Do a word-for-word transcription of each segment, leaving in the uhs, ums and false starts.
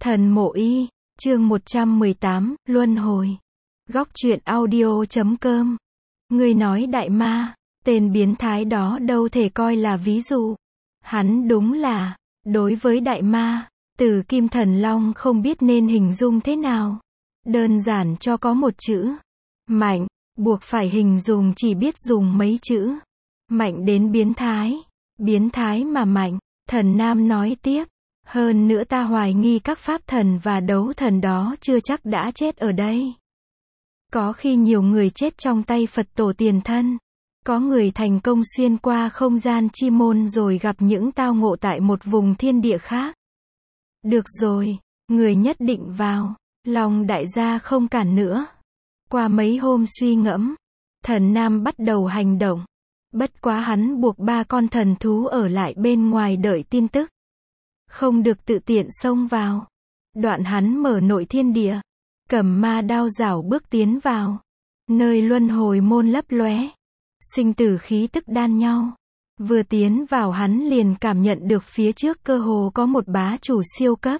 Thần Mộ Y, chương một trăm mười tám, Luân Hồi. Góc truyện audio chấm com. Người nói đại ma, tên biến thái đó đâu thể coi là ví dụ. Hắn đúng là, đối với đại ma, từ Kim Thần Long không biết nên hình dung thế nào. Đơn giản cho có một chữ. Mạnh, buộc phải hình dung chỉ biết dùng mấy chữ. Mạnh đến biến thái. Biến thái mà mạnh, Thần Nam nói tiếp. Hơn nữa ta hoài nghi các pháp thần và đấu thần đó chưa chắc đã chết ở đây. Có khi nhiều người chết trong tay Phật tổ tiền thân. Có người thành công xuyên qua không gian chi môn rồi gặp những tao ngộ tại một vùng thiên địa khác. Được rồi, người nhất định vào. Lòng đại gia không cản nữa. Qua mấy hôm suy ngẫm, Thần Nam bắt đầu hành động. Bất quá hắn buộc ba con thần thú ở lại bên ngoài đợi tin tức. Không được tự tiện xông vào. Đoạn hắn mở nội thiên địa, cầm ma đao rảo bước tiến vào. Nơi luân hồi môn lấp lóe, sinh tử khí tức đan nhau. Vừa tiến vào hắn liền cảm nhận được phía trước cơ hồ có một bá chủ siêu cấp.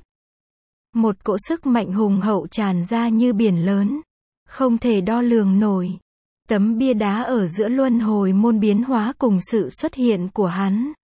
Một cỗ sức mạnh hùng hậu tràn ra như biển lớn, không thể đo lường nổi. Tấm bia đá ở giữa luân hồi môn biến hóa cùng sự xuất hiện của hắn.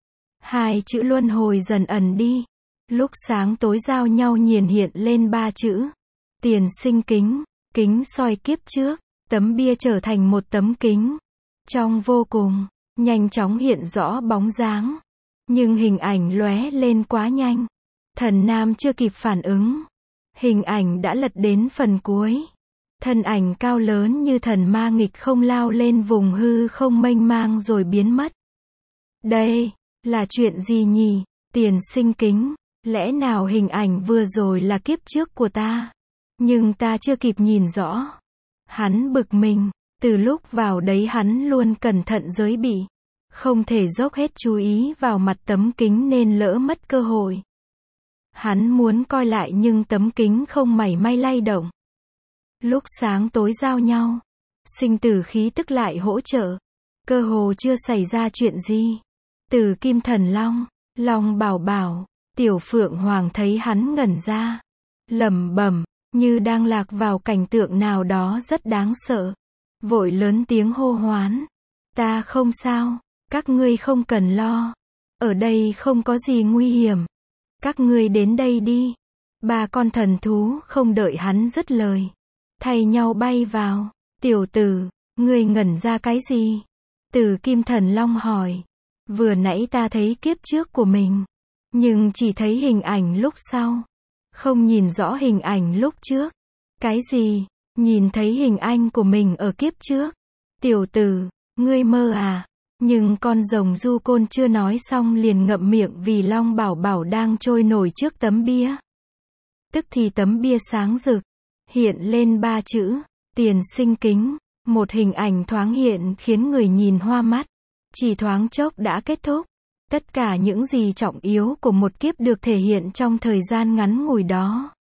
Hai chữ luân hồi dần ẩn đi. Lúc sáng tối giao nhau nhiền hiện lên ba chữ. Tiền sinh kính, kính soi kiếp trước. Tấm bia trở thành một tấm kính. Trong vô cùng, nhanh chóng hiện rõ bóng dáng. Nhưng hình ảnh lóe lên quá nhanh. Thần Nam chưa kịp phản ứng. Hình ảnh đã lật đến phần cuối. Thân ảnh cao lớn như thần ma nghịch không lao lên vùng hư không mênh mang rồi biến mất. Đây là chuyện gì nhỉ? Tiền sinh kính, lẽ nào hình ảnh vừa rồi là kiếp trước của ta? Nhưng ta chưa kịp nhìn rõ. Hắn bực mình, từ lúc vào đấy hắn luôn cẩn thận giới bị. Không thể dốc hết chú ý vào mặt tấm kính nên lỡ mất cơ hội. Hắn muốn coi lại nhưng tấm kính không mảy may lay động. Lúc sáng tối giao nhau, sinh tử khí tức lại hỗ trợ. Cơ hồ chưa xảy ra chuyện gì. Từ Kim Thần Long, Long Bảo Bảo, Tiểu Phượng Hoàng thấy hắn ngẩn ra, lẩm bẩm, như đang lạc vào cảnh tượng nào đó rất đáng sợ. Vội lớn tiếng hô hoán, ta không sao, các ngươi không cần lo. Ở đây không có gì nguy hiểm. Các ngươi đến đây đi. Ba con thần thú không đợi hắn dứt lời, thay nhau bay vào. Tiểu tử, ngươi ngẩn ra cái gì? Từ Kim Thần Long hỏi. Vừa nãy ta thấy kiếp trước của mình, nhưng chỉ thấy hình ảnh lúc sau. Không nhìn rõ hình ảnh lúc trước. Cái gì? Nhìn thấy hình ảnh của mình ở kiếp trước? Tiểu tử, ngươi mơ à? Nhưng con rồng du côn chưa nói xong liền ngậm miệng vì Long Bảo Bảo đang trôi nổi trước tấm bia. Tức thì tấm bia sáng rực, hiện lên ba chữ, tiền sinh kính. Một hình ảnh thoáng hiện khiến người nhìn hoa mắt. Chỉ thoáng chốc đã kết thúc. Tất cả những gì trọng yếu của một kiếp được thể hiện trong thời gian ngắn ngủi đó.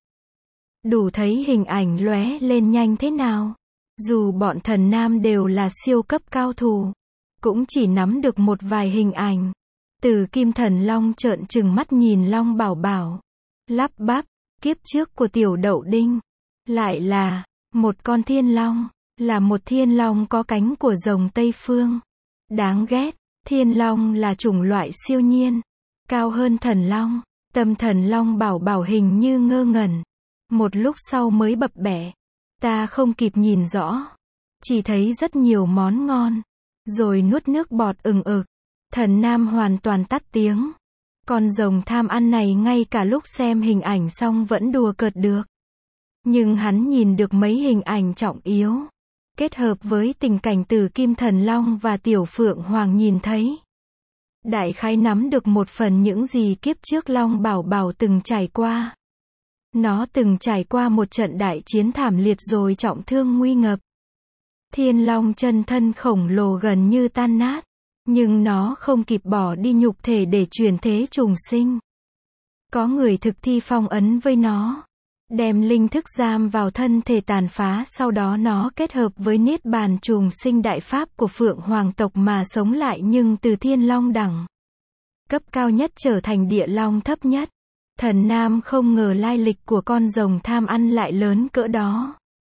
Đủ thấy hình ảnh lóe lên nhanh thế nào. Dù bọn thần nam đều là siêu cấp cao thủ, cũng chỉ nắm được một vài hình ảnh. Từ Kim Thần Long trợn trừng mắt nhìn Long Bảo Bảo, lắp bắp, kiếp trước của tiểu đậu đinh. Lại là một con thiên long. Là một thiên long có cánh của rồng Tây Phương. Đáng ghét, thiên long là chủng loại siêu nhiên, cao hơn thần long. Tâm Thần Long Bảo Bảo hình như ngơ ngẩn. Một lúc sau mới bập bẹ. Ta không kịp nhìn rõ. Chỉ thấy rất nhiều món ngon. Rồi nuốt nước bọt ừng ực. Thần Nam hoàn toàn tắt tiếng. Con rồng tham ăn này ngay cả lúc xem hình ảnh xong vẫn đùa cợt được. Nhưng hắn nhìn được mấy hình ảnh trọng yếu. Kết hợp với tình cảnh từ Kim Thần Long và Tiểu Phượng Hoàng nhìn thấy. Đại khái nắm được một phần những gì kiếp trước Long Bảo Bảo từng trải qua. Nó từng trải qua một trận đại chiến thảm liệt rồi trọng thương nguy ngập. Thiên Long chân thân khổng lồ gần như tan nát. Nhưng nó không kịp bỏ đi nhục thể để chuyển thế trùng sinh. Có người thực thi phong ấn với nó. Đem linh thức giam vào thân thể tàn phá, sau đó nó kết hợp với niết bàn trùng sinh đại pháp của Phượng Hoàng tộc mà sống lại, nhưng từ thiên long đẳng cấp cao nhất trở thành địa long thấp nhất. Thần Nam không ngờ lai lịch của con rồng tham ăn lại lớn cỡ đó.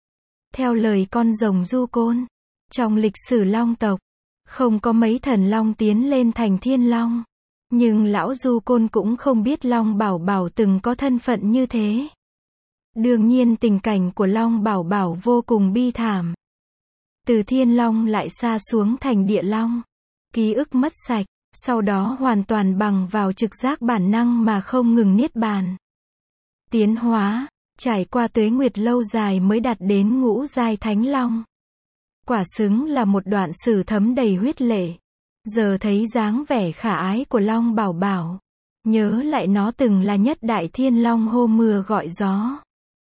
Theo lời con rồng Du Côn, trong lịch sử Long tộc, không có mấy thần long tiến lên thành thiên long. Nhưng lão Du Côn cũng không biết Long Bảo Bảo từng có thân phận như thế. Đương nhiên tình cảnh của Long Bảo Bảo vô cùng bi thảm. Từ thiên long lại sa xuống thành địa long. Ký ức mất sạch, sau đó hoàn toàn bằng vào trực giác bản năng mà không ngừng niết bàn. Tiến hóa, trải qua tuế nguyệt lâu dài mới đạt đến ngũ giai thánh long. Quả xứng là một đoạn sử thấm đầy huyết lệ. Giờ thấy dáng vẻ khả ái của Long Bảo Bảo, nhớ lại nó từng là nhất đại thiên long hô mưa gọi gió.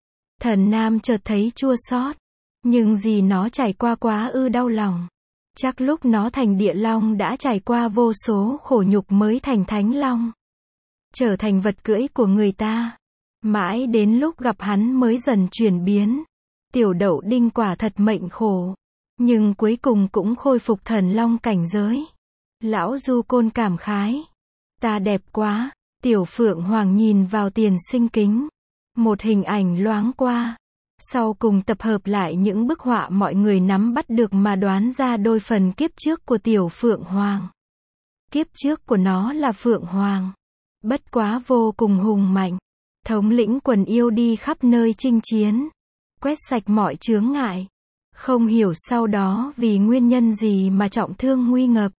Thần Nam chợt thấy chua xót, nhưng gì nó trải qua quá ư đau lòng. Chắc lúc nó thành địa long đã trải qua vô số khổ nhục mới thành thánh long. Trở thành vật cưỡi của người ta. Mãi đến lúc gặp hắn mới dần chuyển biến. Tiểu Đậu Đinh quả thật mệnh khổ. Nhưng cuối cùng cũng khôi phục thần long cảnh giới. Lão Du Côn cảm khái. Ta đẹp quá. Tiểu Phượng Hoàng nhìn vào tiền sinh kính. Một hình ảnh loáng qua. Sau cùng tập hợp lại những bức họa mọi người nắm bắt được mà đoán ra đôi phần kiếp trước của Tiểu Phượng Hoàng. Kiếp trước của nó là Phượng Hoàng. Bất quá vô cùng hùng mạnh. Thống lĩnh quần yêu đi khắp nơi chinh chiến. Quét sạch mọi chướng ngại. Không hiểu sau đó vì nguyên nhân gì mà trọng thương nguy ngập.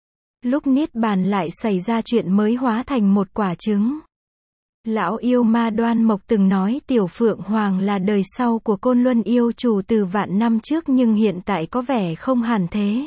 Lúc niết bàn lại xảy ra chuyện mới hóa thành một quả trứng. Lão yêu ma Đoan Mộc từng nói Tiểu Phượng Hoàng là đời sau của Côn Luân yêu chủ từ vạn năm trước nhưng hiện tại có vẻ không hẳn thế.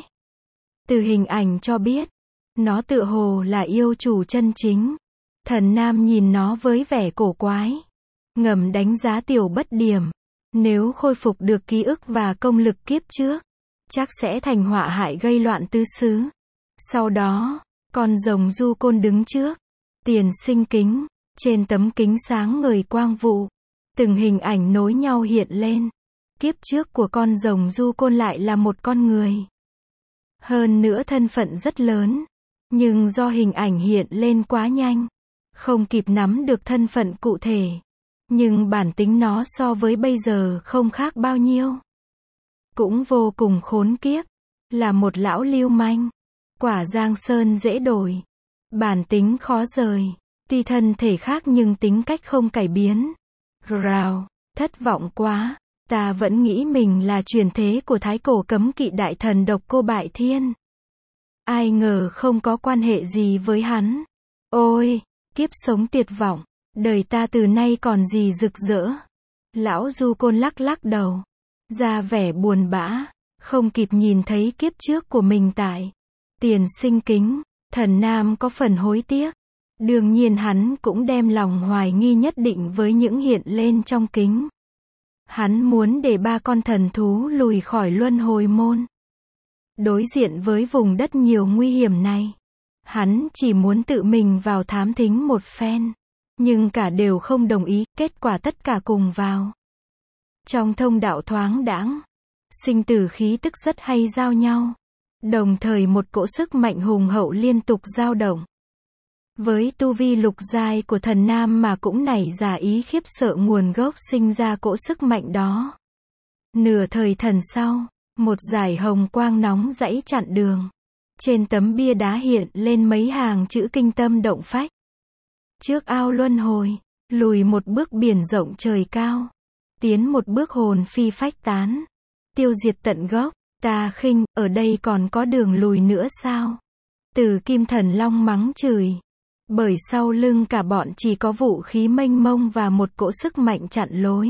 Từ hình ảnh cho biết, nó tựa hồ là yêu chủ chân chính. Thần Nam nhìn nó với vẻ cổ quái. Ngầm đánh giá Tiểu Bất Điểm. Nếu khôi phục được ký ức và công lực kiếp trước, chắc sẽ thành họa hại gây loạn tứ xứ. Sau đó, con rồng Du Côn đứng trước. Tiền sinh kính. Trên tấm kính sáng ngời quang vụ. Từng hình ảnh nối nhau hiện lên. Kiếp trước của con rồng Du Côn lại là một con người. Hơn nữa thân phận rất lớn. Nhưng do hình ảnh hiện lên quá nhanh. Không kịp nắm được thân phận cụ thể. Nhưng bản tính nó so với bây giờ không khác bao nhiêu. Cũng vô cùng khốn kiếp. Là một lão lưu manh. Quả Giang Sơn dễ đổi. Bản tính khó rời. Tuy thân thể khác nhưng tính cách không cải biến. Rào, thất vọng quá. Ta vẫn nghĩ mình là truyền thế của thái cổ cấm kỵ đại thần Độc Cô Bại Thiên. Ai ngờ không có quan hệ gì với hắn. Ôi, kiếp sống tuyệt vọng. Đời ta từ nay còn gì rực rỡ. Lão Du Côn lắc lắc đầu. Ra vẻ buồn bã. Không kịp nhìn thấy kiếp trước của mình tại tiền sinh kính. Thần Nam có phần hối tiếc. Đương nhiên hắn cũng đem lòng hoài nghi nhất định với những hiện lên trong kính. Hắn muốn để ba con thần thú lùi khỏi luân hồi môn. Đối diện với vùng đất nhiều nguy hiểm này, hắn chỉ muốn tự mình vào thám thính một phen. Nhưng cả đều không đồng ý, kết quả tất cả cùng vào. Trong thông đạo thoáng đãng, sinh tử khí tức rất hay giao nhau. Đồng thời một cỗ sức mạnh hùng hậu liên tục dao động. Với tu vi lục giai của thần Nam mà cũng nảy ra ý khiếp sợ nguồn gốc sinh ra cỗ sức mạnh đó. Nửa thời thần sau, một dải hồng quang nóng dãy chặn đường. Trên tấm bia đá hiện lên mấy hàng chữ kinh tâm động phách. Trước ao luân hồi, lùi một bước biển rộng trời cao. Tiến một bước hồn phi phách tán. Tiêu diệt tận gốc, ta khinh, ở đây còn có đường lùi nữa sao? Từ Kim Thần Long mắng chửi. Bởi sau lưng cả bọn chỉ có vũ khí mênh mông và một cỗ sức mạnh chặn lối.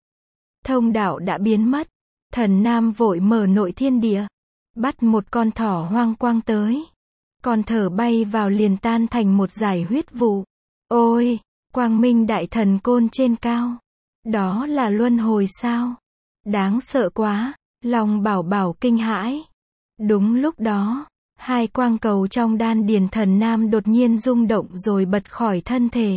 Thông đạo đã biến mất. Thần Nam vội mở nội thiên địa. Bắt một con thỏ hoang quang tới. Con thở bay vào liền tan thành một dải huyết vụ. Ôi, quang minh đại thần côn trên cao. Đó là luân hồi sao? Đáng sợ quá. Lòng Bảo Bảo kinh hãi. Đúng lúc đó, hai quang cầu trong đan điền thần Nam đột nhiên rung động rồi bật khỏi thân thể.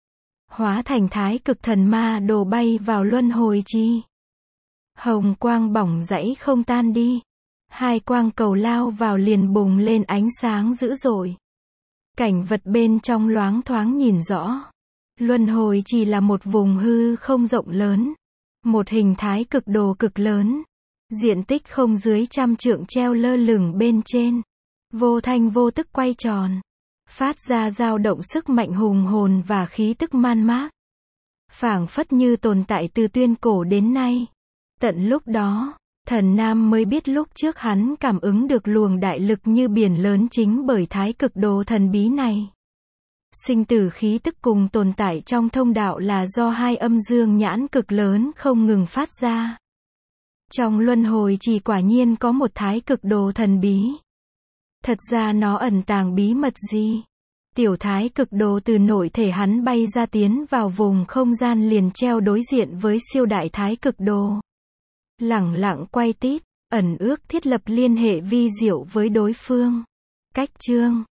Hóa thành thái cực thần ma đồ bay vào luân hồi chi. Hồng quang bỏng rãy không tan đi. Hai quang cầu lao vào liền bùng lên ánh sáng dữ dội. Cảnh vật bên trong loáng thoáng nhìn rõ. Luân hồi chỉ là một vùng hư không rộng lớn. Một hình thái cực đồ cực lớn. Diện tích không dưới trăm trượng treo lơ lửng bên trên. Vô thanh vô tức quay tròn. Phát ra dao động sức mạnh hùng hồn và khí tức man mác. Phảng phất như tồn tại từ tuyên cổ đến nay. Tận lúc đó, Thần Nam mới biết lúc trước hắn cảm ứng được luồng đại lực như biển lớn chính bởi thái cực đồ thần bí này. Sinh tử khí tức cùng tồn tại trong thông đạo là do hai âm dương nhãn cực lớn không ngừng phát ra. Trong luân hồi chỉ quả nhiên có một thái cực đồ thần bí. Thật ra nó ẩn tàng bí mật gì? Tiểu thái cực đồ từ nội thể hắn bay ra tiến vào vùng không gian liền treo đối diện với siêu đại thái cực đồ. Lẳng lặng quay tít, ẩn ước thiết lập liên hệ vi diệu với đối phương. Cách chương